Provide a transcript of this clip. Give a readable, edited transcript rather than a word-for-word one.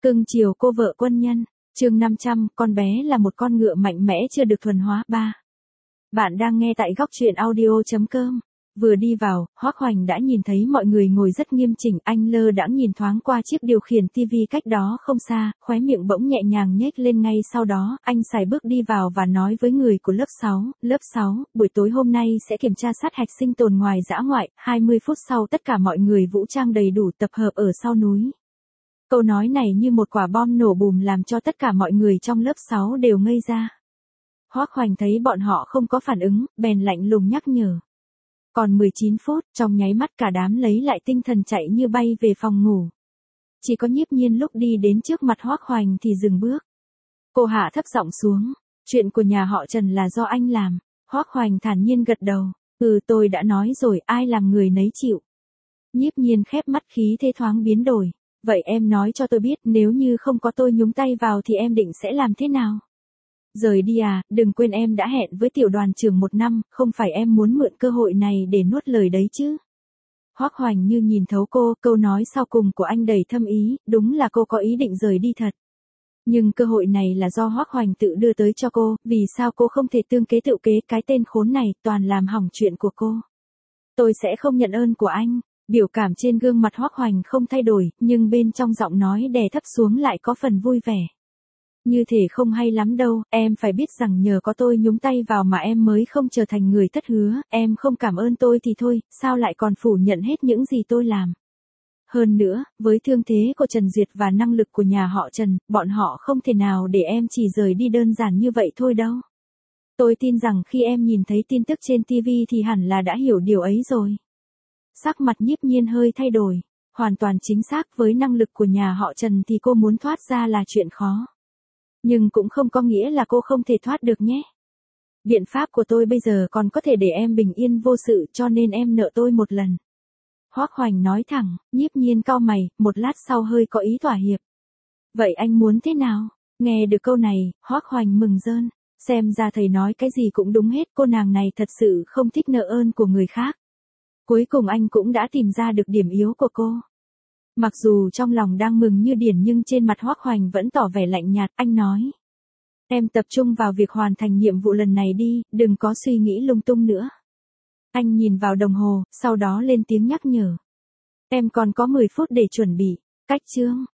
Cưng chiều cô vợ quân nhân. Chương 500, con bé là một con ngựa mạnh mẽ chưa được thuần hóa 3. Bạn đang nghe tại góc truyện audio.com. Vừa đi vào, Hoắc Hoành đã nhìn thấy mọi người ngồi rất nghiêm chỉnh, anh lơ đãng nhìn thoáng qua chiếc điều khiển tivi cách đó không xa, khóe miệng bỗng nhẹ nhàng nhếch lên ngay sau đó, anh sải bước đi vào và nói với người của lớp 6, buổi tối hôm nay sẽ kiểm tra sát hạch sinh tồn ngoài dã ngoại, 20 phút sau tất cả mọi người vũ trang đầy đủ tập hợp ở sau núi. Câu nói này như một quả bom nổ bùm làm cho tất cả mọi người trong lớp 6 đều ngây ra. Hoắc Hoành thấy bọn họ không có phản ứng, bèn lạnh lùng nhắc nhở. Còn 19 phút, trong nháy mắt cả đám lấy lại tinh thần chạy như bay về phòng ngủ. Chỉ có Nhiếp Nhiên lúc đi đến trước mặt Hoắc Hoành thì dừng bước. Cô hạ thấp giọng xuống, chuyện của nhà họ Trần là do anh làm. Hoắc Hoành thản nhiên gật đầu, tôi đã nói rồi, ai làm người nấy chịu. Nhiếp Nhiên khép mắt, khí thế thoáng biến đổi. Vậy em nói cho tôi biết, nếu như không có tôi nhúng tay vào thì em định sẽ làm thế nào? Rời đi à, đừng quên em đã hẹn với tiểu đoàn trưởng 1 năm, không phải em muốn mượn cơ hội này để nuốt lời đấy chứ. Hoắc Hoành như nhìn thấu cô, câu nói sau cùng của anh đầy thâm ý, đúng là cô có ý định rời đi thật. Nhưng cơ hội này là do Hoắc Hoành tự đưa tới cho cô, vì sao cô không thể tương kế tự kế, cái tên khốn này toàn làm hỏng chuyện của cô. Tôi sẽ không nhận ơn của anh. Biểu cảm trên gương mặt Hoắc Hoành không thay đổi, nhưng bên trong giọng nói đè thấp xuống lại có phần vui vẻ. Như thể không hay lắm đâu, em phải biết rằng nhờ có tôi nhúng tay vào mà em mới không trở thành người thất hứa, em không cảm ơn tôi thì thôi, sao lại còn phủ nhận hết những gì tôi làm. Hơn nữa, với thương thế của Trần Duyệt và năng lực của nhà họ Trần, bọn họ không thể nào để em chỉ rời đi đơn giản như vậy thôi đâu. Tôi tin rằng khi em nhìn thấy tin tức trên TV thì hẳn là đã hiểu điều ấy rồi. Sắc mặt Nhiếp Nhiên hơi thay đổi, hoàn toàn chính xác, với năng lực của nhà họ Trần thì cô muốn thoát ra là chuyện khó. Nhưng cũng không có nghĩa là cô không thể thoát được nhé. Biện pháp của tôi bây giờ còn có thể để em bình yên vô sự, cho nên em nợ tôi một lần. Hoắc Hoành nói thẳng. Nhiếp Nhiên cau mày, một lát sau hơi có ý thỏa hiệp. Vậy anh muốn thế nào? Nghe được câu này, Hoắc Hoành mừng rơn, xem ra thầy nói cái gì cũng đúng hết, cô nàng này thật sự không thích nợ ơn của người khác. Cuối cùng anh cũng đã tìm ra được điểm yếu của cô. Mặc dù trong lòng đang mừng như điển nhưng trên mặt Hoắc Hoành vẫn tỏ vẻ lạnh nhạt, anh nói. Em tập trung vào việc hoàn thành nhiệm vụ lần này đi, đừng có suy nghĩ lung tung nữa. Anh nhìn vào đồng hồ, sau đó lên tiếng nhắc nhở. Em còn có 10 phút để chuẩn bị. Cách chương.